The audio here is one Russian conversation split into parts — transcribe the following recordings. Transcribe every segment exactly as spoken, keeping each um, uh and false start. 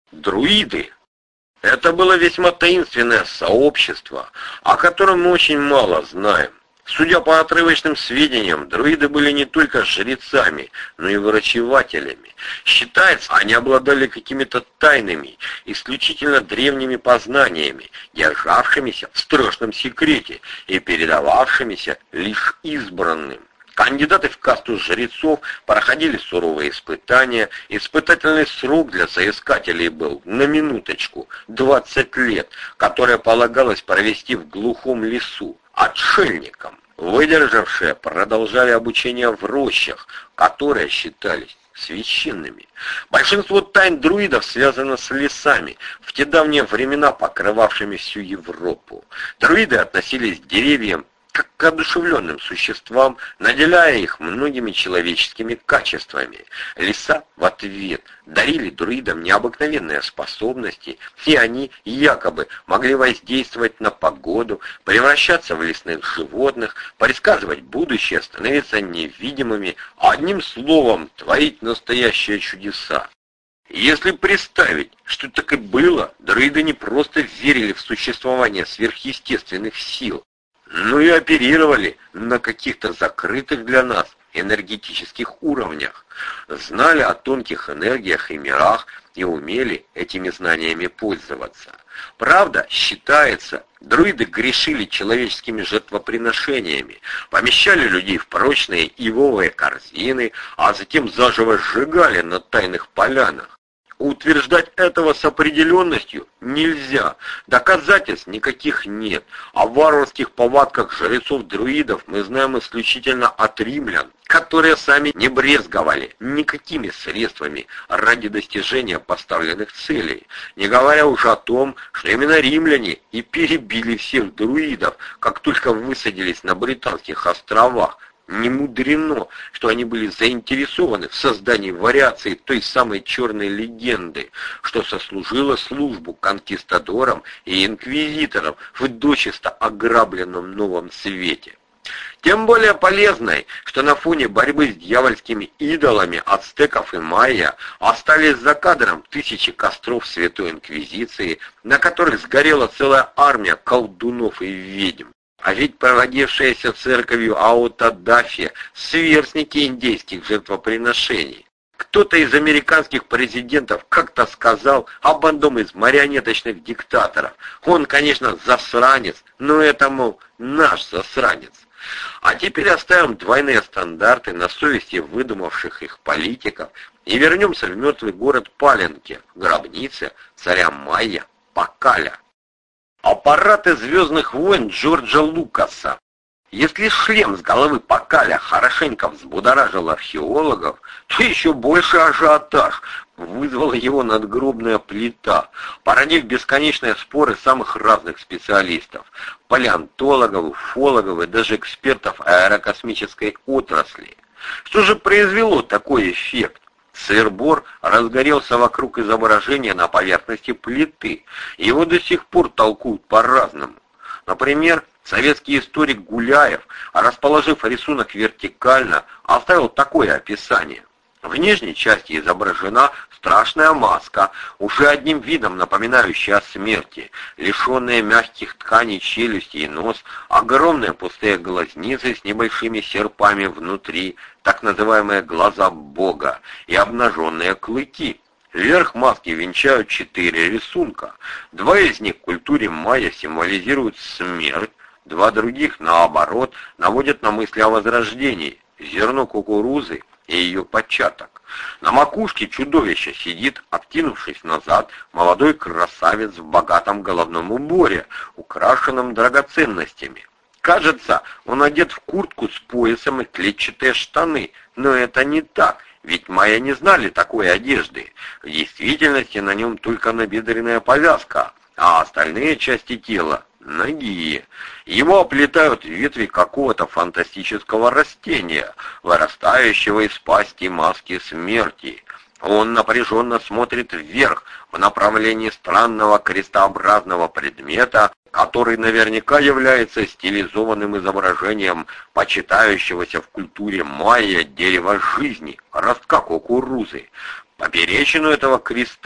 Друиды. Это было весьма таинственное сообщество, о котором мы очень мало знаем. Судя по отрывочным сведениям, друиды были не только жрецами, но и врачевателями. Считается, они обладали какими-то тайными, исключительно древними познаниями, державшимися в страшном секрете и передававшимися лишь избранным. Кандидаты в касту жрецов проходили суровые испытания. Испытательный срок для соискателей был, на минуточку, двадцать лет, которое полагалось провести в глухом лесу, отшельникам. Выдержавшие продолжали обучение в рощах, которые считались священными. Большинство тайн друидов связано с лесами, в те давние времена покрывавшими всю Европу. Друиды относились к деревьям как к одушевленным существам, наделяя их многими человеческими качествами. Леса в ответ дарили друидам необыкновенные способности, и они якобы могли воздействовать на погоду, превращаться в лесных животных, предсказывать будущее, становиться невидимыми, одним словом, творить настоящие чудеса. Если представить, что так и было, друиды не просто верили в существование сверхъестественных сил, но и оперировали на каких-то закрытых для нас энергетических уровнях, знали о тонких энергиях и мирах и умели этими знаниями пользоваться. Правда, считается, друиды грешили человеческими жертвоприношениями, помещали людей в прочные ивовые корзины, а затем заживо сжигали на тайных полянах. Утверждать этого с определенностью нельзя, доказательств никаких нет. О варварских повадках жрецов-друидов мы знаем исключительно от римлян, которые сами не брезговали никакими средствами ради достижения поставленных целей, не говоря уже о том, что именно римляне и перебили всех друидов, как только высадились на Британских островах. Не мудрено, что они были заинтересованы в создании вариаций той самой черной легенды, что сослужило службу конкистадорам и инквизиторам в дочисто ограбленном Новом Свете. Тем более полезной, что на фоне борьбы с дьявольскими идолами ацтеков и майя остались за кадром тысячи костров Святой Инквизиции, на которых сгорела целая армия колдунов и ведьм. А ведь проводившиеся церковью Аутодафе сверстники индейских жертвоприношений. Кто-то из американских президентов как-то сказал об одном из марионеточных диктаторов. Он, конечно, засранец, но это, мол, наш засранец. А теперь оставим двойные стандарты на совести выдумавших их политиков и вернемся в мертвый город Паленке, гробнице царя Майя Пакаля. Аппараты «Звездных войн» Джорджа Лукаса. Если шлем с головы Пакаля хорошенько взбудоражил археологов, то еще больше ажиотаж вызвала его надгробная плита, породив бесконечные споры самых разных специалистов – палеонтологов, уфологов и даже экспертов аэрокосмической отрасли. Что же произвело такой эффект? Сыр-бор разгорелся вокруг изображения на поверхности плиты. Его до сих пор толкуют по-разному. Например, советский историк Гуляев, расположив рисунок вертикально, оставил такое описание. В нижней части изображена страшная маска, уже одним видом напоминающая о смерти, лишенные мягких тканей челюсти и нос, огромные пустые глазницы с небольшими серпами внутри, так называемые глаза Бога, и обнаженные клыки. Верх маски венчают четыре рисунка. Два из них в культуре майя символизируют смерть, два других, наоборот, наводят на мысли о возрождении. Зерно кукурузы и ее початок. На макушке чудовища сидит, откинувшись назад, молодой красавец в богатом головном уборе, украшенном драгоценностями. Кажется, он одет в куртку с поясом и клетчатые штаны, но это не так, ведь майя не знали такой одежды. В действительности на нем только набедренная повязка, а остальные части тела ноги. Его оплетают ветви какого-то фантастического растения, вырастающего из пасти маски смерти. Он напряженно смотрит вверх, в направлении странного крестообразного предмета, который наверняка является стилизованным изображением почитающегося в культуре майя дерева жизни, ростка кукурузы. Поперечину этого креста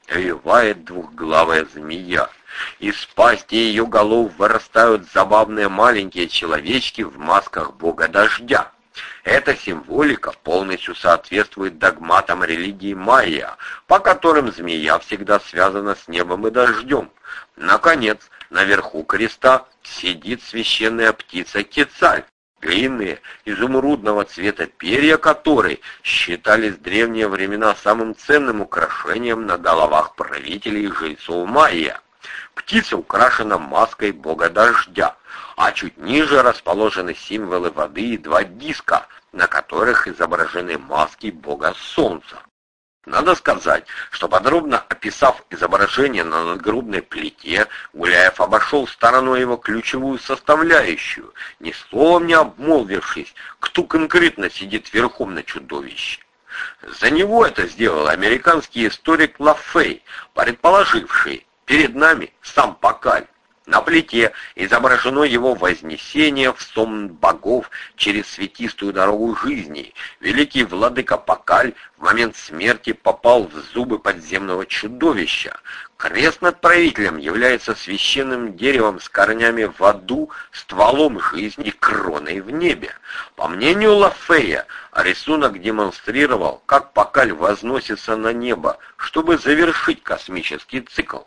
вивает двухглавая змея. Из пасти ее голов вырастают забавные маленькие человечки в масках бога дождя. Эта символика полностью соответствует догматам религии майя, по которым змея всегда связана с небом и дождем. Наконец, наверху креста сидит священная птица Кецаль, длинные, изумрудного цвета перья которой считались в древние времена самым ценным украшением на головах правителей и жрецов майя. Птица украшена маской бога дождя, а чуть ниже расположены символы воды и два диска, на которых изображены маски бога солнца. Надо сказать, что подробно описав изображение на надгробной плите, Гуляев обошел стороной его ключевую составляющую, ни словом не обмолвившись, кто конкретно сидит верхом на чудовище. За него это сделал американский историк Лафей, предположивший: перед нами сам Пакаль. На плите изображено его вознесение в сон богов через светистую дорогу жизни. Великий владыка Пакаль в момент смерти попал в зубы подземного чудовища. Крест над правителем является священным деревом с корнями в аду, стволом жизни и кроной в небе. По мнению Лафея, рисунок демонстрировал, как Пакаль возносится на небо, чтобы завершить космический цикл.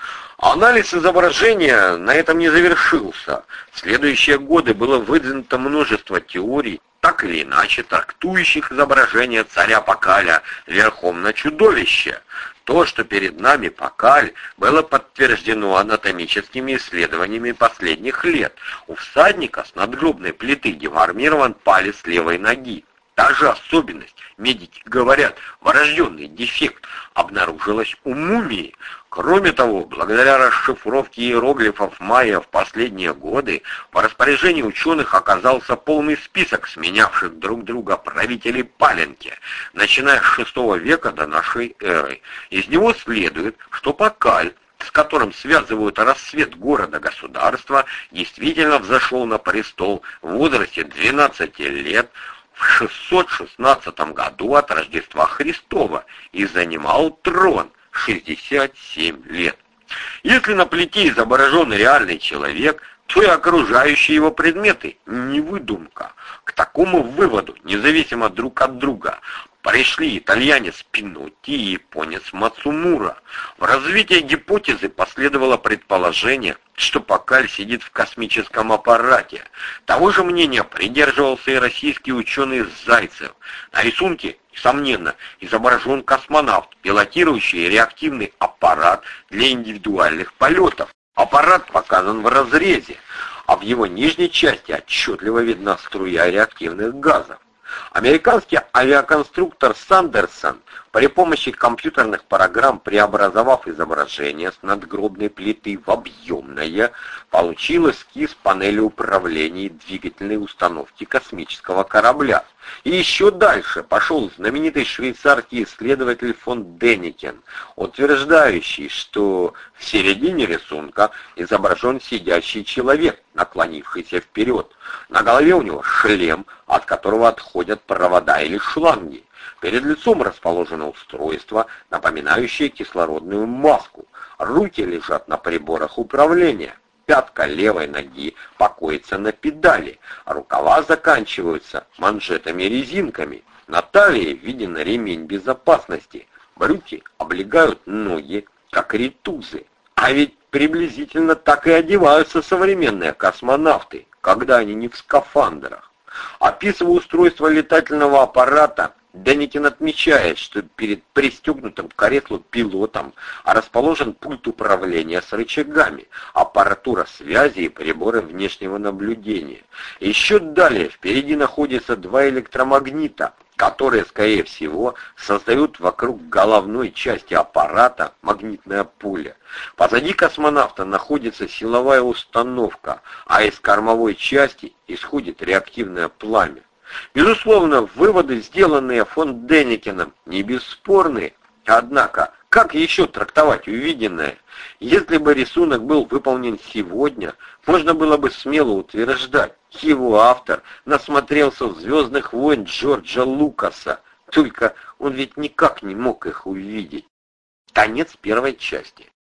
Анализ изображения на этом не завершился. В следующие годы было выдвинуто множество теорий, так или иначе трактующих изображение царя Пакаля верхом на чудовище. То, что перед нами Пакаль, было подтверждено анатомическими исследованиями последних лет. У всадника с надгробной плиты деформирован палец левой ноги. Та же особенность, медики говорят, врожденный дефект, обнаружилась у мумии. Кроме того, благодаря расшифровке иероглифов майя в последние годы, по распоряжению ученых оказался полный список сменявших друг друга правителей Паленки, начиная с шестого века до нашей эры. Из него следует, что Пакаль, с которым связывают рассвет города-государства, действительно взошел на престол в возрасте двенадцати лет, в шестьсот шестнадцатом году от Рождества Христова и занимал трон шестьдесят семь лет. Если на плите изображен реальный человек, то и окружающие его предметы не выдумка. К такому выводу, независимо друг от друга, пришли итальянец Пинотти и японец Мацумура. В развитии гипотезы последовало предположение, что Пакаль сидит в космическом аппарате. Того же мнения придерживался и российский ученый Зайцев. На рисунке, несомненно, изображен космонавт, пилотирующий реактивный аппарат для индивидуальных полетов. Аппарат показан в разрезе, а в его нижней части отчетливо видна струя реактивных газов. Американский авиаконструктор Сандерсон при помощи компьютерных программ, преобразовав изображение с надгробной плиты в объемное, получил эскиз панели управления и двигательной установки космического корабля. И еще дальше пошел знаменитый швейцарский исследователь фон Денникен, утверждающий, что в середине рисунка изображен сидящий человек, наклонившийся вперед. На голове у него шлем, от которого отходят провода или шланги. Перед лицом расположено устройство, напоминающее кислородную маску. Руки лежат на приборах управления. Пятка левой ноги покоится на педали, а рукава заканчиваются манжетами-резинками. На талии виден ремень безопасности. Брюки облегают ноги, как ритузы. А ведь приблизительно так и одеваются современные космонавты, когда они не в скафандрах. Описывая устройство летательного аппарата, Денникин отмечает, что перед пристегнутым к креслу пилотом расположен пульт управления с рычагами, аппаратура связи и приборы внешнего наблюдения. Еще далее впереди находятся два электромагнита, которые, скорее всего, создают вокруг головной части аппарата магнитное поле. Позади космонавта находится силовая установка, а из кормовой части исходит реактивное пламя. Безусловно, выводы, сделанные фон Денникеном, не бесспорны. Однако, как еще трактовать увиденное? Если бы рисунок был выполнен сегодня, можно было бы смело утверждать, его автор насмотрелся в «Звездных войн» Джорджа Лукаса, только он ведь никак не мог их увидеть. Конец первой части.